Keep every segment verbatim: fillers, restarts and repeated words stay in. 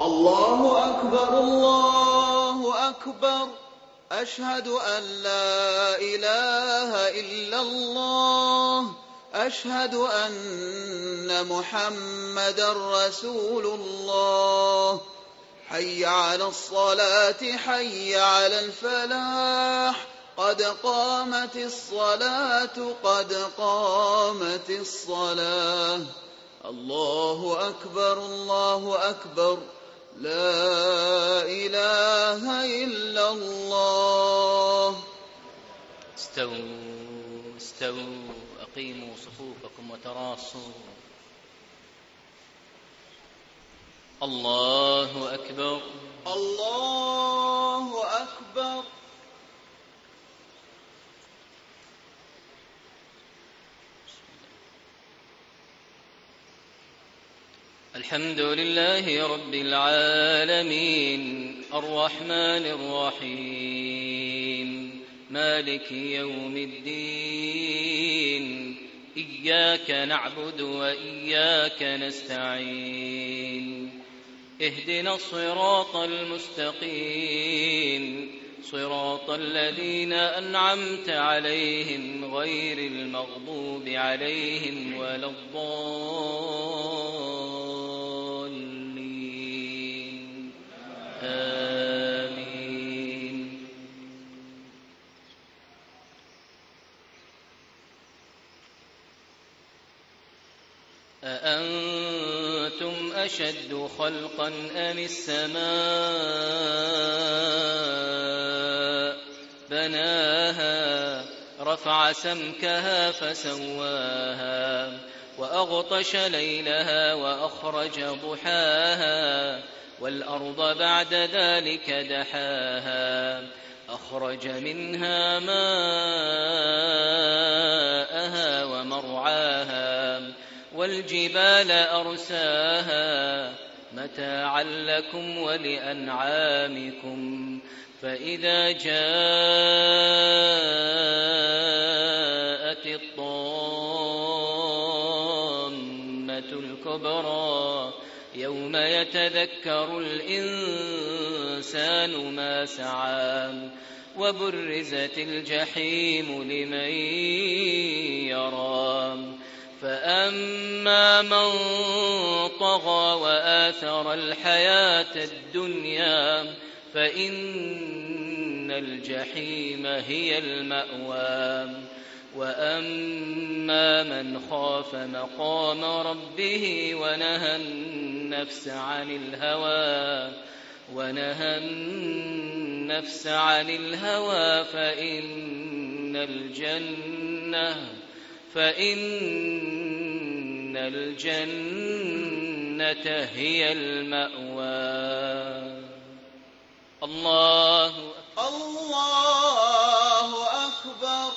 الله أكبر الله أكبر أشهد أن لا إله إلا الله أشهد أن محمدا رسول الله حي على الصلاة حي على الفلاح قد قامت الصلاة قد قامت الصلاة الله أكبر الله أكبر لا إله إلا الله. استووا استووا أقيموا صفوفكم وتراصوا. الله أكبر الله أكبر. الحمد لله رب العالمين الرحمن الرحيم مالك يوم الدين إياك نعبد وإياك نستعين اهدنا الصراط المستقيم صراط الذين أنعمت عليهم غير المغضوب عليهم ولا الضالين آمين. أأنتم أشد خلقا أم السماء بناها رفع سمكها فسواها وأغطش ليلها وأخرج ضحاها والأرض بعد ذلك دحاها أخرج منها ماءها ومرعاها والجبال أرساها متاعا لكم ولأنعامكم فإذا جاءت الطامة الكبرى يوم يتذكر الإنسان ما سعى وبرزت الجحيم لمن يرى فأما من طغى وآثر الحياة الدنيا فإن الجحيم هي المأوى وأما من خاف مقام ربه ونهى النفس عن الهوى ونهى النفس عن الهوى فإن الجنة فإن الجنة هي المأوى. الله الله أكبر.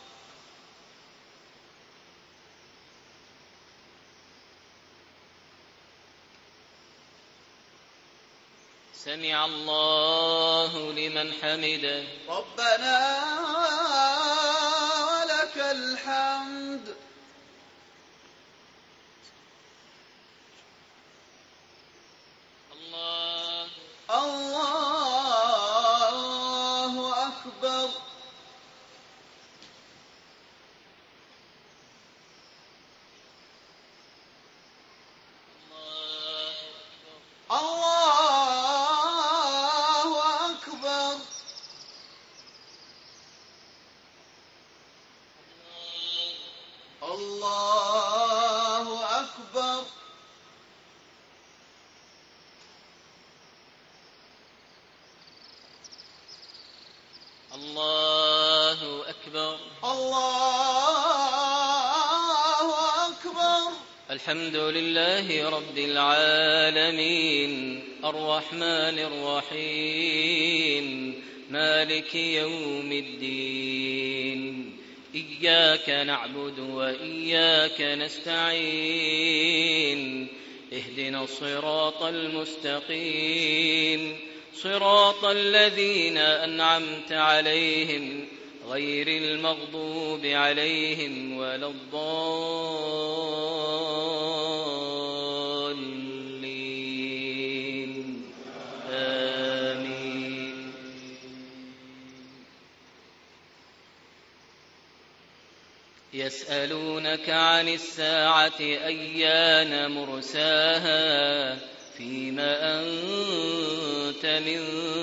سمع الله لمن حمده ربنا ولك الحمد. الله الله أكبر. الله أكبر. الله أكبر. الله أكبر. الله أكبر. الحمد لله رب العالمين الرحمن الرحيم مالك يوم الدين إياك نعبد وإياك نستعين اهدنا الصراط المستقيم صراط الذين أنعمت عليهم غير المغضوب عليهم ولا الضالين ويسألونك عن الساعة أيان مرساها فيما أنت من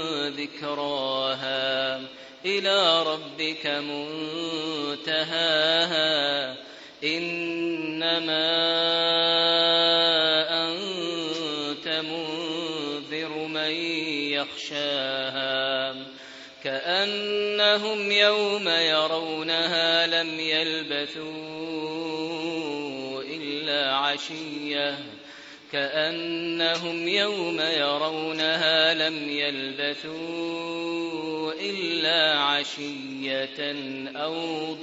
ذكراها إلى ربك منتهاها إنما أنت منذر من يخشاها كأنهم يوم يرونها لم يلبثوا إلا عشية كأنهم يوم يرونها لم يلبثوا إلا عشية أو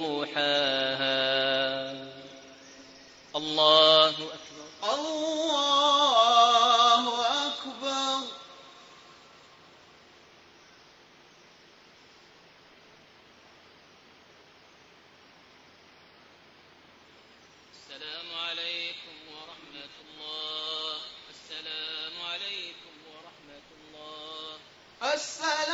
ضحاها الله أكبر الله أكبر. السلام عليكم ورحمة الله. السلام عليكم ورحمة الله. السلام